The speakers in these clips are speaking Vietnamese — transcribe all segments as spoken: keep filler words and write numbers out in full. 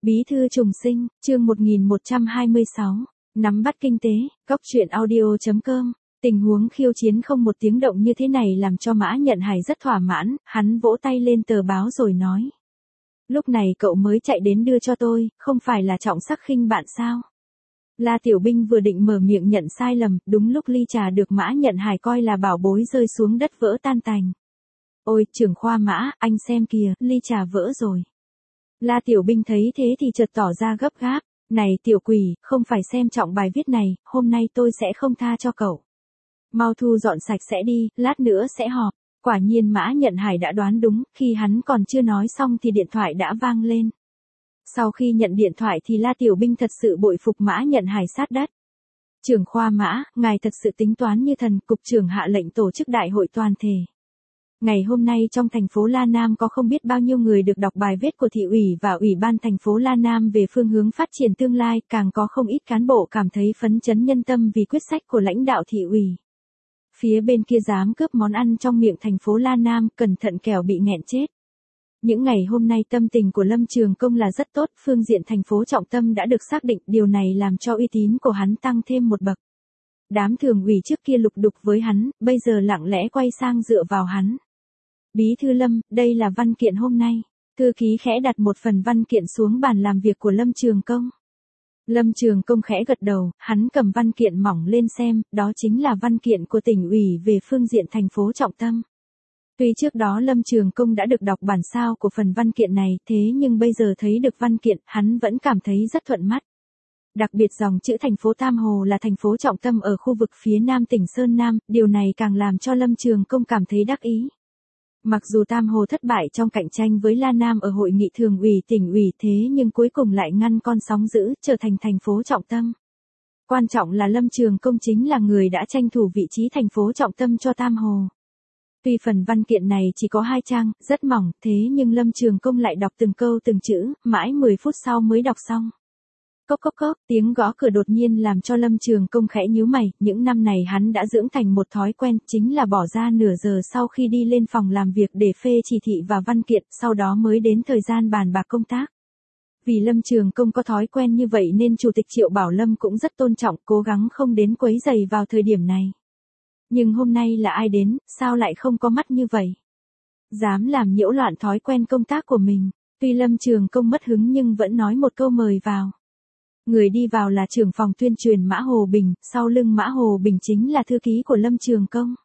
Bí thư trùng sinh, chương một nghìn một trăm hai mươi sáu, nắm bắt kinh tế, góc truyện audio chấm com. Tình huống khiêu chiến không một tiếng động như thế này làm cho Mã Nhận Hải rất thỏa mãn, hắn vỗ tay lên tờ báo rồi nói. Lúc này cậu mới chạy đến đưa cho tôi, không phải là trọng sắc khinh bạn sao? La Tiểu Binh vừa định mở miệng nhận sai lầm, đúng lúc ly trà được Mã Nhận Hải coi là bảo bối rơi xuống đất vỡ tan tành. Ôi, trưởng khoa Mã, anh xem kìa, ly trà vỡ rồi. La Tiểu Binh thấy thế thì chợt tỏ ra gấp gáp, này tiểu quỷ, không phải xem trọng bài viết này, hôm nay tôi sẽ không tha cho cậu. Mau thu dọn sạch sẽ đi, lát nữa sẽ họp. Quả nhiên Mã Nhận Hải đã đoán đúng, khi hắn còn chưa nói xong thì điện thoại đã vang lên. Sau khi nhận điện thoại thì La Tiểu Binh thật sự bội phục Mã Nhận Hải sát đất. Trưởng khoa Mã, ngài thật sự tính toán như thần, cục trưởng hạ lệnh tổ chức đại hội toàn thể. Ngày hôm nay trong thành phố La Nam có không biết bao nhiêu người được đọc bài viết của thị ủy và ủy ban thành phố La Nam về phương hướng phát triển tương lai, càng có không ít cán bộ cảm thấy phấn chấn nhân tâm vì quyết sách của lãnh đạo thị ủy. Phía bên kia dám cướp món ăn trong miệng thành phố La Nam, cẩn thận kẻo bị nghẹn chết. Những ngày hôm nay tâm tình của Lâm Trường Công là rất tốt, phương diện thành phố trọng tâm đã được xác định, điều này làm cho uy tín của hắn tăng thêm một bậc. Đám thường ủy trước kia lục đục với hắn, bây giờ lặng lẽ quay sang dựa vào hắn. Bí thư Lâm, đây là văn kiện hôm nay. Thư ký khẽ đặt một phần văn kiện xuống bàn làm việc của Lâm Trường Công. Lâm Trường Công khẽ gật đầu, hắn cầm văn kiện mỏng lên xem, đó chính là văn kiện của tỉnh ủy về phương diện thành phố trọng tâm. Tuy trước đó Lâm Trường Công đã được đọc bản sao của phần văn kiện này, thế nhưng bây giờ thấy được văn kiện, hắn vẫn cảm thấy rất thuận mắt. Đặc biệt dòng chữ thành phố Tam Hồ là thành phố trọng tâm ở khu vực phía nam tỉnh Sơn Nam, điều này càng làm cho Lâm Trường Công cảm thấy đắc ý. Mặc dù Tam Hồ thất bại trong cạnh tranh với La Nam ở hội nghị thường ủy tỉnh ủy thế nhưng cuối cùng lại ngăn con sóng dữ trở thành thành phố trọng tâm. Quan trọng là Lâm Trường Công chính là người đã tranh thủ vị trí thành phố trọng tâm cho Tam Hồ. Tuy phần văn kiện này chỉ có hai trang, rất mỏng, thế nhưng Lâm Trường Công lại đọc từng câu từng chữ, mãi mười phút sau mới đọc xong. Cốc cốc cốc, tiếng gõ cửa đột nhiên làm cho Lâm Trường Công khẽ nhíu mày, những năm này hắn đã dưỡng thành một thói quen, chính là bỏ ra nửa giờ sau khi đi lên phòng làm việc để phê chỉ thị và văn kiện, sau đó mới đến thời gian bàn bạc công tác. Vì Lâm Trường Công có thói quen như vậy nên Chủ tịch Triệu Bảo Lâm cũng rất tôn trọng, cố gắng không đến quấy rầy vào thời điểm này. Nhưng hôm nay là ai đến, sao lại không có mắt như vậy? Dám làm nhiễu loạn thói quen công tác của mình, tuy Lâm Trường Công mất hứng nhưng vẫn nói một câu mời vào. Người đi vào là trưởng phòng tuyên truyền Mã Hồ Bình, sau lưng Mã Hồ Bình chính là thư ký của Lâm Trường Công.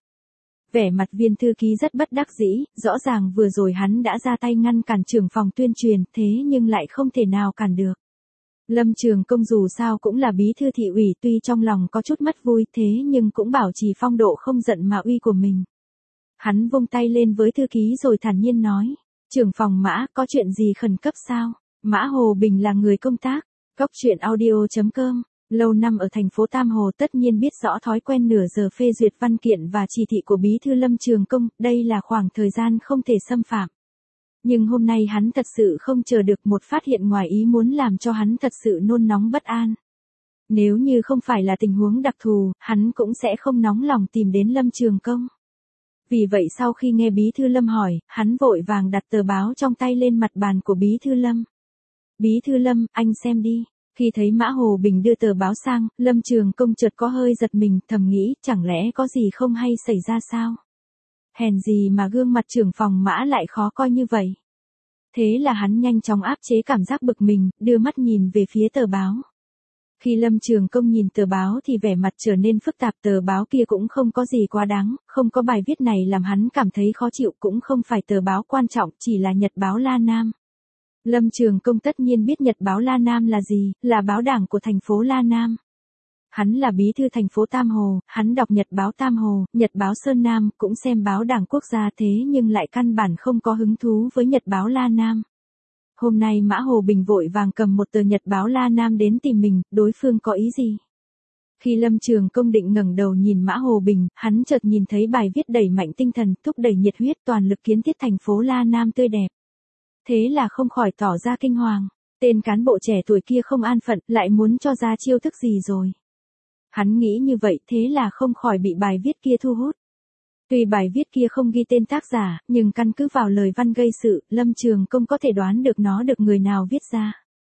Vẻ mặt viên thư ký rất bất đắc dĩ, rõ ràng vừa rồi hắn đã ra tay ngăn cản trưởng phòng tuyên truyền, thế nhưng lại không thể nào cản được. Lâm Trường Công dù sao cũng là bí thư thị ủy, tuy trong lòng có chút mất vui thế nhưng cũng bảo trì phong độ không giận mà uy của mình. Hắn vung tay lên với thư ký rồi thản nhiên nói, trưởng phòng Mã, có chuyện gì khẩn cấp sao? Mã Hồ Bình là người công tác. Góc truyện audio chấm com, lâu năm ở thành phố Tam Hồ tất nhiên biết rõ thói quen nửa giờ phê duyệt văn kiện và chỉ thị của bí thư Lâm Trường Công, đây là khoảng thời gian không thể xâm phạm. Nhưng hôm nay hắn thật sự không chờ được một phát hiện ngoài ý muốn làm cho hắn thật sự nôn nóng bất an. Nếu như không phải là tình huống đặc thù, hắn cũng sẽ không nóng lòng tìm đến Lâm Trường Công. Vì vậy sau khi nghe bí thư Lâm hỏi, hắn vội vàng đặt tờ báo trong tay lên mặt bàn của bí thư Lâm. Bí thư Lâm, anh xem đi. Khi thấy Mã Hồ Bình đưa tờ báo sang, Lâm Trường Công chợt có hơi giật mình, thầm nghĩ, chẳng lẽ có gì không hay xảy ra sao? Hèn gì mà gương mặt trưởng phòng Mã lại khó coi như vậy? Thế là hắn nhanh chóng áp chế cảm giác bực mình, đưa mắt nhìn về phía tờ báo. Khi Lâm Trường Công nhìn tờ báo thì vẻ mặt trở nên phức tạp, tờ báo kia cũng không có gì quá đáng, không có bài viết này làm hắn cảm thấy khó chịu, cũng không phải tờ báo quan trọng, chỉ là nhật báo La Nam. Lâm Trường Công tất nhiên biết nhật báo La Nam là gì, là báo đảng của thành phố La Nam. Hắn là bí thư thành phố Tam Hồ, hắn đọc nhật báo Tam Hồ, nhật báo Sơn Nam, cũng xem báo đảng quốc gia thế nhưng lại căn bản không có hứng thú với nhật báo La Nam. Hôm nay Mã Hồ Bình vội vàng cầm một tờ nhật báo La Nam đến tìm mình, đối phương có ý gì? Khi Lâm Trường Công định ngẩng đầu nhìn Mã Hồ Bình, hắn chợt nhìn thấy bài viết đẩy mạnh tinh thần, thúc đẩy nhiệt huyết toàn lực kiến thiết thành phố La Nam tươi đẹp. Thế là không khỏi tỏ ra kinh hoàng, tên cán bộ trẻ tuổi kia không an phận, lại muốn cho ra chiêu thức gì rồi. Hắn nghĩ như vậy thế là không khỏi bị bài viết kia thu hút. Tuy bài viết kia không ghi tên tác giả, nhưng căn cứ vào lời văn gây sự, Lâm Trường Công có thể đoán được nó được người nào viết ra.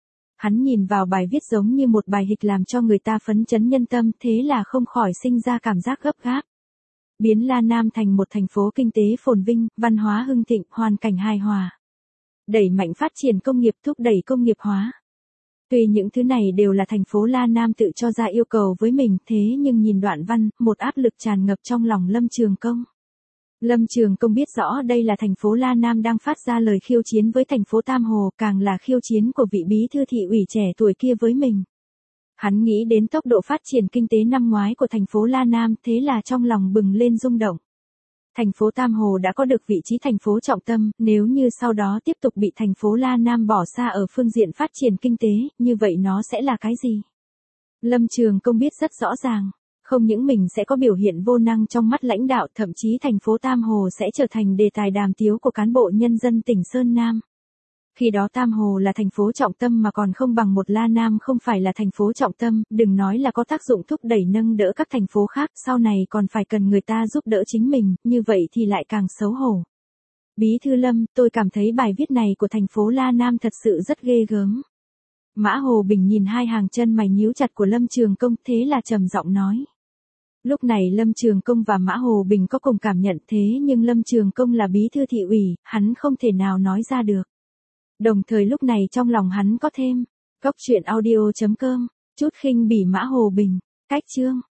Hắn nhìn vào bài viết giống như một bài hịch làm cho người ta phấn chấn nhân tâm, thế là không khỏi sinh ra cảm giác gấp gáp. Biến La Nam thành một thành phố kinh tế phồn vinh, văn hóa hưng thịnh, hoàn cảnh hài hòa. Đẩy mạnh phát triển công nghiệp, thúc đẩy công nghiệp hóa. Tuy những thứ này đều là thành phố La Nam tự cho ra yêu cầu với mình, thế nhưng nhìn đoạn văn, một áp lực tràn ngập trong lòng Lâm Trường Công. Lâm Trường Công biết rõ đây là thành phố La Nam đang phát ra lời khiêu chiến với thành phố Tam Hồ, càng là khiêu chiến của vị bí thư thị ủy trẻ tuổi kia với mình. Hắn nghĩ đến tốc độ phát triển kinh tế năm ngoái của thành phố La Nam, thế là trong lòng bừng lên rung động. Thành phố Tam Hồ đã có được vị trí thành phố trọng tâm, nếu như sau đó tiếp tục bị thành phố La Nam bỏ xa ở phương diện phát triển kinh tế, như vậy nó sẽ là cái gì? Lâm Trường Công biết rất rõ ràng, không những mình sẽ có biểu hiện vô năng trong mắt lãnh đạo, thậm chí thành phố Tam Hồ sẽ trở thành đề tài đàm tiếu của cán bộ nhân dân tỉnh Sơn Nam. Khi đó Tam Hồ là thành phố trọng tâm mà còn không bằng một La Nam không phải là thành phố trọng tâm, đừng nói là có tác dụng thúc đẩy nâng đỡ các thành phố khác, sau này còn phải cần người ta giúp đỡ chính mình, như vậy thì lại càng xấu hổ. Bí thư Lâm, tôi cảm thấy bài viết này của thành phố La Nam thật sự rất ghê gớm. Mã Hồ Bình nhìn hai hàng chân mày nhíu chặt của Lâm Trường Công, thế là trầm giọng nói. Lúc này Lâm Trường Công và Mã Hồ Bình có cùng cảm nhận, thế nhưng Lâm Trường Công là bí thư thị ủy, hắn không thể nào nói ra được. Đồng thời lúc này trong lòng hắn có thêm, góc truyện audio chấm com, chút khinh bỉ Mã Hồ Bình, cách chương.